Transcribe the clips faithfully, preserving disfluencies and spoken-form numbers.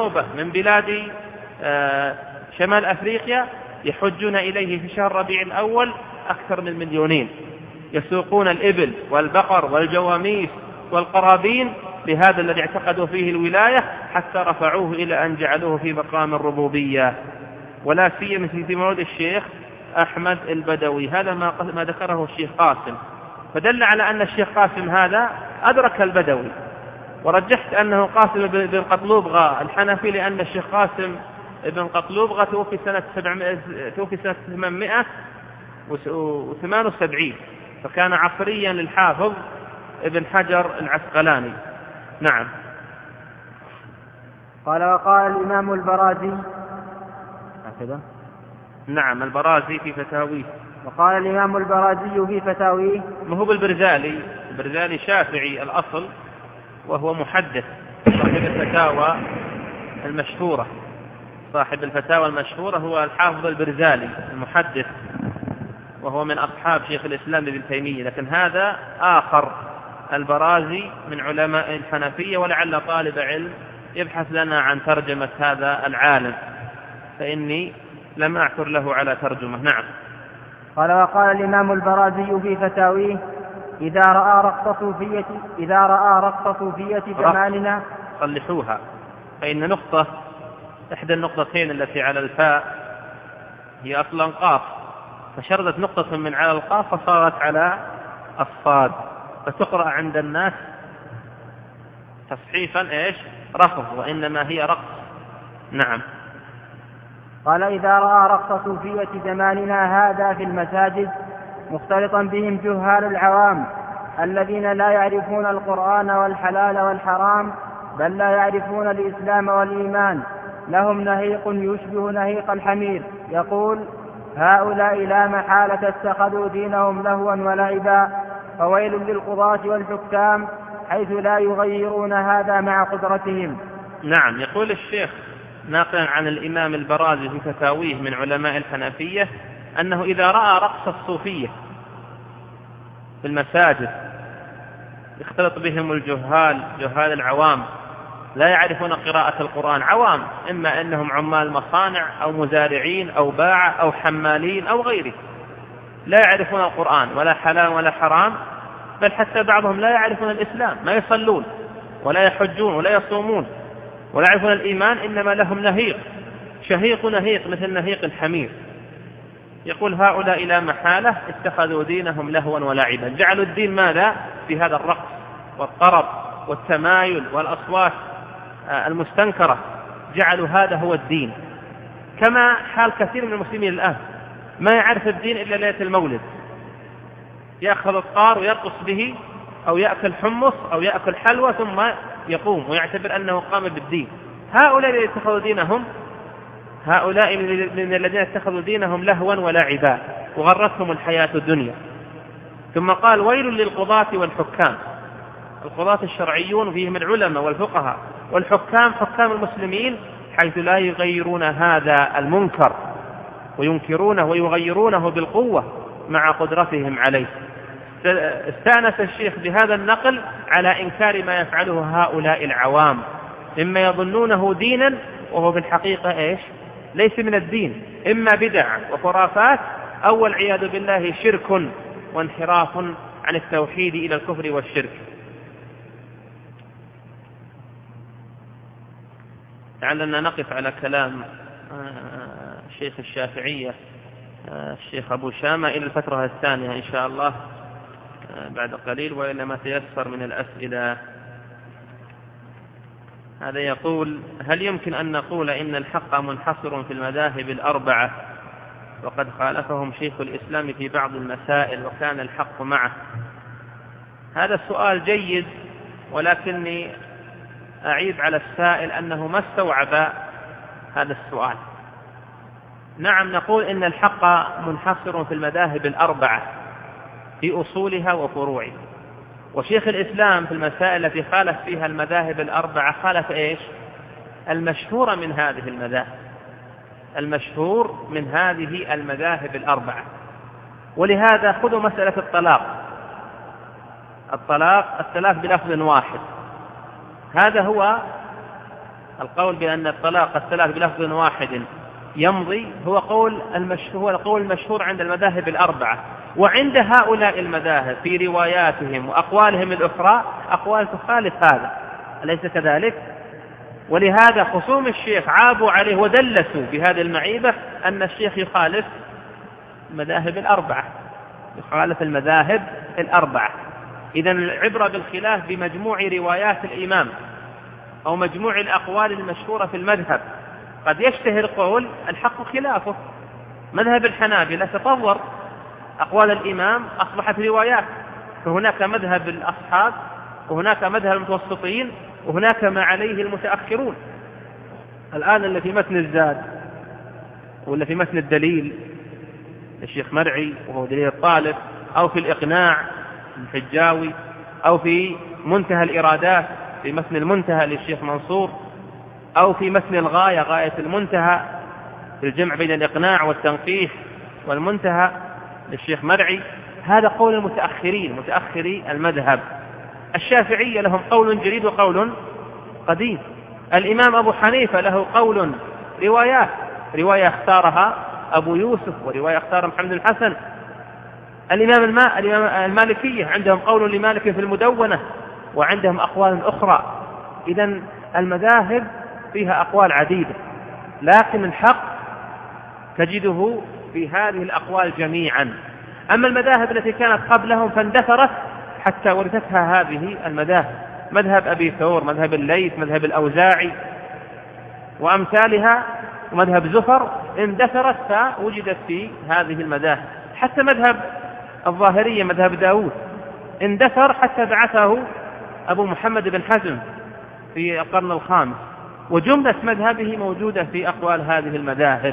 نوبة من بلاد شمال أفريقيا يحجون إليه في شهر ربيع الأول أكثر من مليونين، يسوقون الإبل والبقر والجواميس والقرابين لهذا الذي اعتقدوا فيه الولاية، حتى رفعوه إلى أن جعلوه في مقام الربوبية، ولا سيما في مولد الشيخ أحمد البدوي. هذا ما ذكره الشيخ قاسم، فدل على أن الشيخ قاسم هذا أدرك البدوي. ورجحت أنه قاسم بن قطلوبغة الحنفي، لأن الشيخ قاسم بن قطلوبغة توفي سنة توفي سنة ثمانمائة وثمانية وسبعين، فكان عصريا للحافظ ابن حجر العسقلاني. نعم. قال وقال الإمام البرازي هكذا. نعم البرازي في فتاويه. وقال الإمام البرازي في فتاويه، ما هو بالبرزالي، البرزالي شافعي الأصل وهو محدث، صاحب الفتاوى المشهورة، صاحب الفتاوى المشهورة هو الحافظ البرزالي المحدث، وهو من أصحاب شيخ الإسلام ابن تيمية، لكن هذا آخر البرازي من علماء الحنفية، ولعل طالب علم يبحث لنا عن ترجمة هذا العالم، فإني لم أعثر له على ترجمة. نعم. قال وقال الإمام البرازي في فتاويه، إذا رأى رقص صوفية إذا رأى رقص صوفية زماننا صلحوها، فإن نقطة إحدى النقطتين التي على الفاء هي أصلا قاف، فشردت نقطة من على القاف فصارت على الصاد، فتقرأ عند الناس تصحيفا إيش رفض، وإنما هي رقص. نعم. قال إذا رأى رقص صوفية زماننا هذا في المساجد مختلطا بهم جهال العوام الذين لا يعرفون القرآن والحلال والحرام، بل لا يعرفون الإسلام والإيمان، لهم نهيق يشبه نهيق الحمير، يقول هؤلاء لا محالة اتخذوا دينهم لهوا ولعبا، فويل للقضاة والحكام حيث لا يغيرون هذا مع قدرتهم. نعم. يقول الشيخ ناقلا عن الإمام البرازي في فتاويه من علماء الحنفية أنه إذا رأى رقص الصوفية في المساجد يختلط بهم الجهال، جهال العوام لا يعرفون قراءة القرآن، عوام، إما أنهم عمال مصانع أو مزارعين أو باعة أو حمالين أو غيره، لا يعرفون القرآن ولا حلال ولا حرام، بل حتى بعضهم لا يعرفون الإسلام، ما يصلون ولا يحجون ولا يصومون ولا يعرفون الإيمان، إنما لهم نهيق شهيق نهيق مثل نهيق الحمير. يقول هؤلاء لا محالة اتخذوا دينهم لهوا ولعبا، جعلوا الدين ماذا؟ في هذا الرقص والطرب والتمايل والأصوات المستنكرة، جعلوا هذا هو الدين، كما حال كثير من المسلمين الآن ما يعرف الدين إلا ليلة المولد، يأخذ الطار ويرقص به أو يأكل حمص أو يأكل حلوى ثم يقوم ويعتبر أنه قام بالدين. هؤلاء الذين اتخذوا دينهم هؤلاء من الذين اتخذوا دينهم لهوا ولعبا وغرتهم الحياة الدنيا. ثم قال ويل للقضاة والحكام، القضاة الشرعيون فيهم العلماء والفقهاء، والحكام حكام المسلمين، حيث لا يغيرون هذا المنكر وينكرونه ويغيرونه بالقوة مع قدرتهم عليه. استأنس الشيخ بهذا النقل على إنكار ما يفعله هؤلاء العوام، إما يظنونه دينا وهو في الحقيقة إيش؟ ليس من الدين، إما بدع وخرافات أو والعياذ بالله شرك وانحراف عن التوحيد إلى الكفر والشرك. لعلنا نقف على كلام الشيخ الشافعية الشيخ أبو شامة إلى الفترة الثانية إن شاء الله بعد قليل، وإلا ما تيسر من الأسئلة. هذا يقول هل يمكن أن نقول إن الحق منحصر في المذاهب الأربعة وقد خالفهم شيخ الإسلام في بعض المسائل وكان الحق معه؟ هذا السؤال جيد، ولكني أعيب على السائل أنه ما استوعب هذا السؤال. نعم نقول إن الحق منحصر في المذاهب الأربعة في أصولها وفروعها، وشيخ الإسلام في المسائل التي خالف فيها المذاهب الأربعة خالف إيش؟ المشهور من هذه المذاهب، المشهور من هذه المذاهب الأربعة. ولهذا خذوا مسألة الطلاق، الطلاق الثلاث بلفظ واحد، هذا هو القول بأن الطلاق الثلاث بلفظ واحد يمضي هو قول المشهور هو القول المشهور عند المذاهب الأربعة، وعند هؤلاء المذاهب في رواياتهم وأقوالهم الأخرى أقوال تخالف هذا، أليس كذلك؟ ولهذا خصوم الشيخ عابوا عليه ودلسوا بهذه المعيبة أن الشيخ يخالف المذاهب الأربعة، يخالف المذاهب الأربعة. إذن العبرة بالخلاف بمجموع روايات الإمام أو مجموع الأقوال المشهورة في المذهب. قد يشتهر قول الحق خلافه. مذهب الحنابلة تطور، أقوال الإمام أصبحت روايات، فهناك مذهب الأصحاب وهناك مذهب المتوسطين وهناك ما عليه المتأخرون. الآن اللي في متن الزاد ولا في متن الدليل للشيخ مرعي وهو دليل الطالب، أو في الإقناع الحجاوي، أو في منتهى الإرادات في متن المنتهى للشيخ منصور، أو في متن الغاية غاية المنتهى في الجمع بين الإقناع والتنقيح والمنتهى للشيخ مرعي. هذا قول المتأخرين متأخري المذهب. الشافعية لهم قول جديد وقول قديم. الإمام أبو حنيفة له قول روايات، رواية اختارها أبو يوسف ورواية اختار محمد الحسن. الإمام الماء الإمام المالكية عندهم قول لمالك في المدونة وعندهم أقوال أخرى. إذن المذاهب فيها أقوال عديدة، لكن الحق تجده في هذه الأقوال جميعا. أما المذاهب التي كانت قبلهم فاندثرت حتى ورثتها هذه المذاهب، مذهب أبي ثور، مذهب الليث، مذهب الأوزاعي وأمثالها، ومذهب زفر اندثرت فوجدت في هذه المذاهب. حتى مذهب الظاهرية مذهب داود اندثر حتى بعثه أبو محمد بن حزم في القرن الخامس، وجملة مذهبه موجودة في أقوال هذه المذاهب.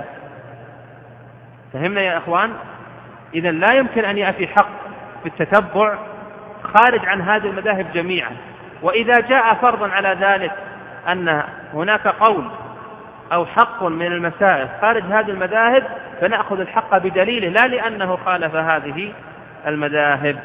فهمنا يا أخوان؟ إذن لا يمكن أن يأتي حق في التتبع خارج عن هذه المذاهب جميعا. وإذا جاء فرضا على ذلك أن هناك قول أو حق من المسائل خارج هذه المذاهب فنأخذ الحق بدليله، لا لأنه خالف هذه المذاهب.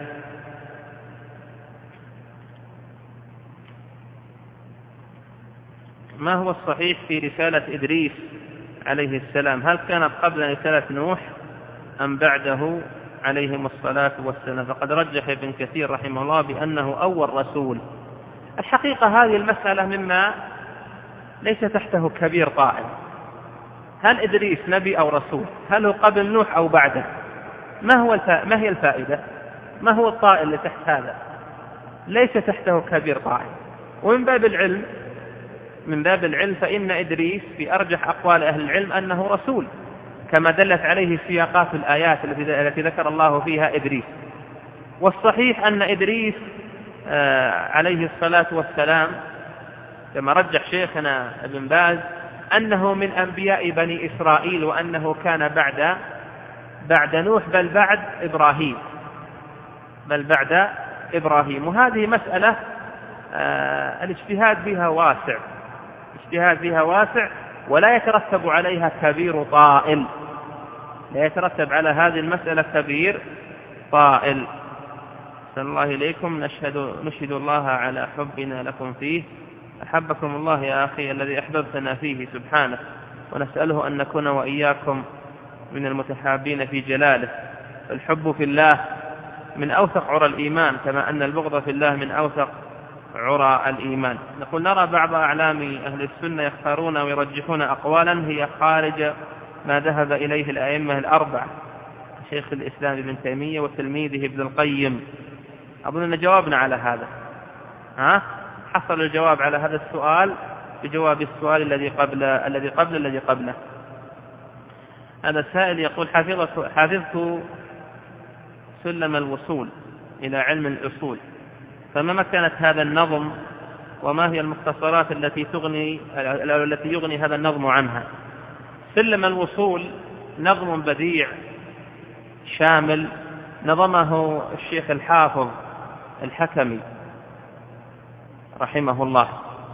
ما هو الصحيح في رسالة إدريس عليه السلام؟ هل كانت قبل رسالة نوح أم بعده عليهم الصلاة والسلام؟ فقد رجح ابن كثير رحمه الله بأنه أول رسول. الحقيقة هذه المسألة مما ليس تحته كبير قائم. هل إدريس نبي أو رسول؟ هل هو قبل نوح أو بعده؟ ما هو الف... ما هي الفائدة؟ ما هو الطائل اللي تحت هذا؟ ليس تحته كبير قائم. ومن باب العلم من باب العلم فإن إدريس في أرجح أقوال أهل العلم أنه رسول، كما دلت عليه سياقات الآيات التي ذكر الله فيها إدريس. والصحيح أن إدريس عليه الصلاة والسلام كما رجح شيخنا ابن باز أنه من أنبياء بني إسرائيل، وأنه كان بعد بعد نوح بل بعد إبراهيم بل بعد إبراهيم. وهذه مسألة الاجتهاد فيها واسع اجتهاد فيها واسع ولا يترتب عليها كبير طائل لا يترتب على هذه المسألة كبير طائل. صلى الله إليكم. نشهد, نشهد الله على حبنا لكم فيه. أحبكم الله يا أخي الذي أحببتنا فيه سبحانه، ونسأله أن نكون وإياكم من المتحابين في جلاله. الحب في الله من أوثق عرى الإيمان، كما أن البغض في الله من أوثق عرى الإيمان. نقول نرى بعض أعلام أهل السنة يختارون ويرجحون أقوالا هي خارج ما ذهب إليه الأئمة الأربعة، شيخ الإسلام ابن تيمية وتلميذه ابن القيم. أظن أن جوابنا على هذا، ها حصل الجواب على هذا السؤال بجواب السؤال الذي قبل الذي قبل الذي قبله. هذا السائل يقول: حفظت حفظت سلم الوصول إلى علم الأصول، فما مكانت هذا النظم وما هي المختصرات التي تغني التي يغني هذا النظم عنها؟ سلم الوصول نظم بديع شامل نظمه الشيخ الحافظ الحكمي رحمه الله،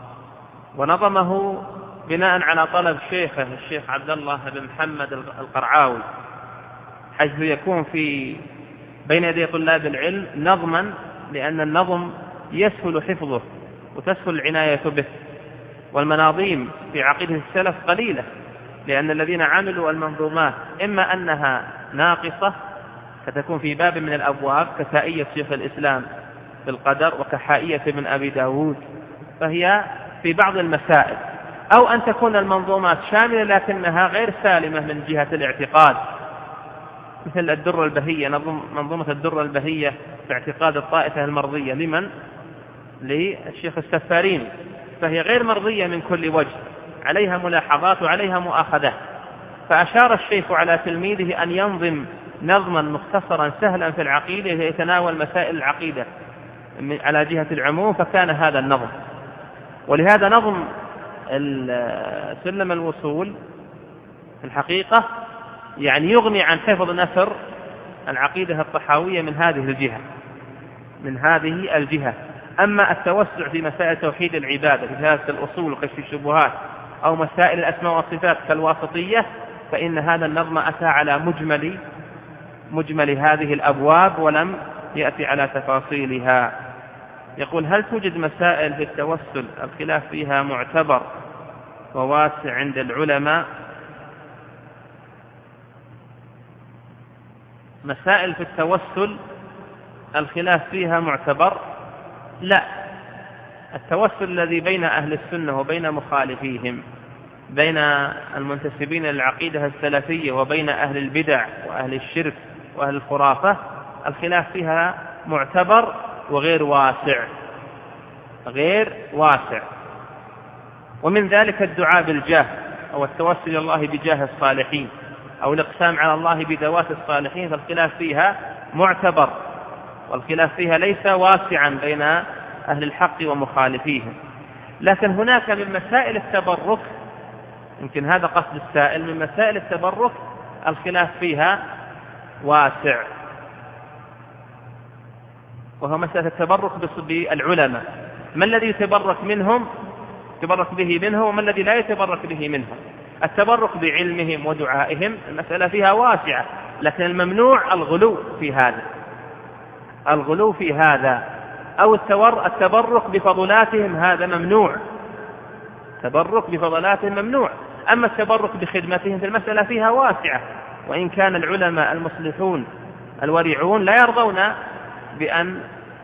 ونظمه بناء على طلب شيخه الشيخ عبد الله بن محمد القرعاوي، حيث يكون في بين يدي طلاب العلم نظما، لأن النظم يسهل حفظه وتسهل العناية به. والمناظيم في عقيدة السلف قليلة، لأن الذين عملوا المنظومات إما أنها ناقصة فتكون في باب من الأبواب كسائية شيخ الإسلام في القدر وكحائية ابن أبي داود، فهي في بعض المسائل، أو أن تكون المنظومات شاملة لكنها غير سالمة من جهة الاعتقاد، مثل الدرة البهية، منظومة الدرة البهية في اعتقاد الطائفة المرضية لمن؟ للشيخ السفاريني، فهي غير مرضية من كل وجه، عليها ملاحظات وعليها مؤاخذات. فأشار الشيخ على تلميذه أن ينظم نظما مختصرا سهلا في العقيدة يتناول مسائل العقيدة على جهة العموم، فكان هذا النظم. ولهذا نظم سلم الوصول في الحقيقة يعني يغني عن حفظ نثر العقيدة الطحاوية من هذه الجهة من هذه الجهة أما التوسع في مسائل توحيد العبادة في هذه الأصول وكشف الشبهات أو مسائل الأسماء والصفات كالواسطية، فإن هذا النظم أتى على مجمل مجمل هذه الأبواب ولم يأتي على تفاصيلها. يقول: هل توجد مسائل في التوسل الخلاف فيها معتبر وواسع عند العلماء؟ مسائل في التوسل الخلاف فيها معتبر؟ لا، التوسل الذي بين أهل السنة وبين مخالفيهم، بين المنتسبين للعقيدة السلفية وبين أهل البدع وأهل الشرك وأهل الخرافة، الخلاف فيها معتبر وغير واسع غير واسع ومن ذلك الدعاء بالجاه أو التوسل إلى الله بجاه الصالحين أو الإقسام على الله بدوات الصالحين، فالخلاف فيها معتبر، والخلاف فيها ليس واسعا بين أهل الحق ومخالفيهم. لكن هناك من مسائل التبرك، يمكن هذا قصد السائل، من مسائل التبرك الخلاف فيها واسع، وهو مسألة التبرك بالعلماء، ما الذي يتبرك منهم يتبرك به منهم وما الذي لا يتبرك به منهم. التبرك بعلمهم ودعائهم المسألة فيها واسعة، لكن الممنوع الغلو في هذا الغلو في هذا أو التبرك بفضلاتهم، هذا ممنوع، التبرك بفضلاتهم ممنوع. أما التبرك بخدمتهم في المسألة فيها واسعة، وإن كان العلماء المصلحون الورعون لا يرضون بأن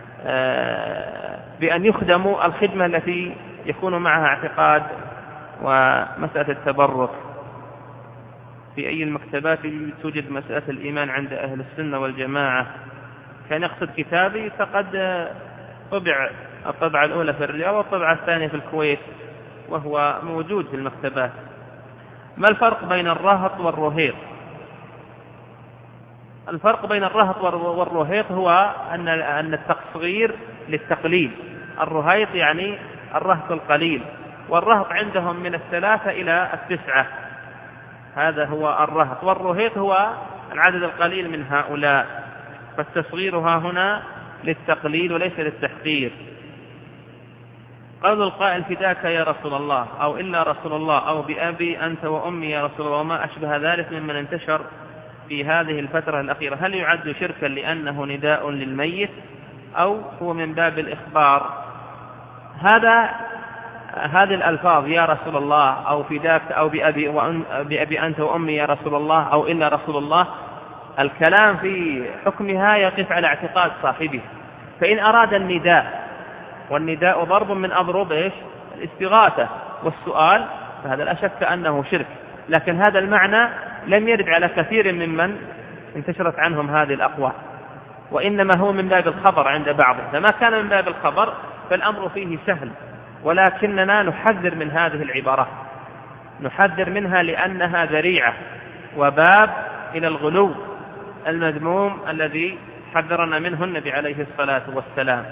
بأن يخدموا الخدمة التي يكون معها اعتقاد ومسألة التبرك. في أي المكتبات توجد مسألة الإيمان عند أهل السنة والجماعة؟ كان يقصد كتابي، فقد طبع الطبعة الأولى في الرياض والطبعة الثانية في الكويت، وهو موجود في المكتبات. ما الفرق بين الرهط والرهيط؟ الفرق بين الرهط والرهيط هو أن أن التصغير للتقليل، الرهيط يعني الرهط القليل، والرهط عندهم من الثلاثة إلى التسعة، هذا هو الرهط، والرهيط هو العدد القليل من هؤلاء، فالتصغير ها هنا للتقليل وليس للتحقير. قول القائل: فداك يا رسول الله، أو إلا رسول الله، أو بأبي أنت وأمي يا رسول الله، وما أشبه ذلك ممن انتشر في هذه الفترة الأخيرة، هل يعد شركا لأنه نداء للميت أو هو من باب الإخبار؟ هذا هذه الألفاظ يا رسول الله أو فداك أو بأبي, بأبي أنت وأمي يا رسول الله أو إلا رسول الله، الكلام في حكمها يقف على اعتقاد صاحبه. فإن أراد النداء، والنداء ضرب من أضرب إيش؟ الاستغاثة والسؤال، فهذا لا شك أنه شرك، لكن هذا المعنى لم يرد على كثير ممن انتشرت عنهم هذه الأقوال، وإنما هو من باب الخبر عند بعضهم. فما كان من باب الخبر فالأمر فيه سهل، ولكننا نحذر من هذه العبارات، نحذر منها لأنها ذريعة وباب إلى الغلو المذموم الذي حذرنا منه النبي عليه الصلاة والسلام.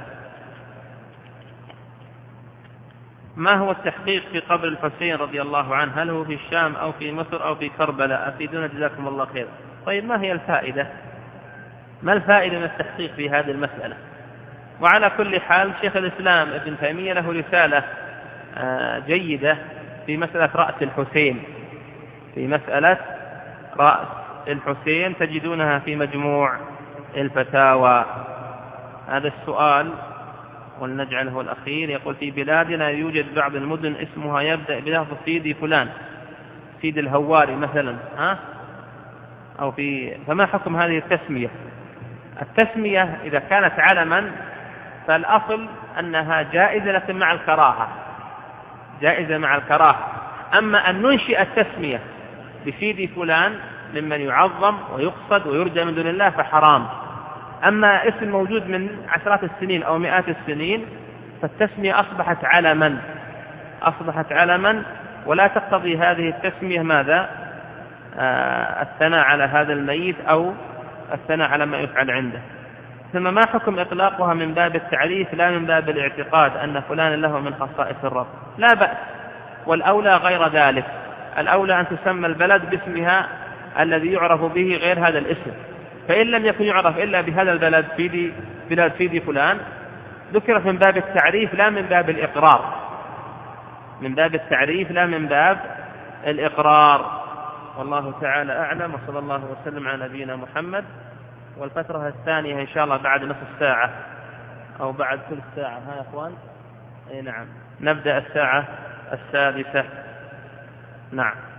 ما هو التحقيق في قبر الحسين رضي الله عنه؟ هل هو في الشام أو في مصر أو في كربلاء؟ أفيدونا جزاكم الله خير. طيب، ما هي الفائدة؟ ما الفائدة من التحقيق في هذه المسألة؟ وعلى كل حال شيخ الإسلام ابن تيمية له رسالة جيدة في مسألة رأس الحسين، في مسألة رأس الحسين تجدونها في مجموع الفتاوى. هذا السؤال ولنجعله الأخير. يقول في بلادنا يوجد بعض المدن اسمها يبدأ بلفظ سيدي فلان، سيد الهواري مثلا، ها؟ أو في فما حكم هذه التسمية؟ التسمية إذا كانت علما فالأصل أنها جائزة لكن مع الكراهة، جائزة مع الكراهة. أما أن ننشئ التسمية بسيدي فلان ممن يعظم ويقصد ويرجى من دون الله فحرام. أما اسم موجود من عشرات السنين أو مئات السنين فالتسمية أصبحت علما، أصبحت علما ولا تقتضي هذه التسمية ماذا؟ آه الثناء على هذا الميت أو الثناء على ما يفعل عنده. ثم ما حكم إطلاقها من باب التعريف لا من باب الاعتقاد أن فلان له من خصائص الرب؟ لا بأس، والأولى غير ذلك، الأولى أن تسمى البلد باسمها الذي يعرف به غير هذا الاسم. فإن لم يكن يعرف إلا بهذا البلد في بلاد سيدي فلان ذكرت من باب التعريف لا من باب الإقرار، من باب التعريف لا من باب الإقرار. والله تعالى أعلم، وصلى الله وسلم على نبينا محمد. والفترة الثانية إن شاء الله بعد نصف ساعة أو بعد ثلث ساعة، ها يا أخوان؟ أي نعم، نبدأ الساعة السادسة. نعم.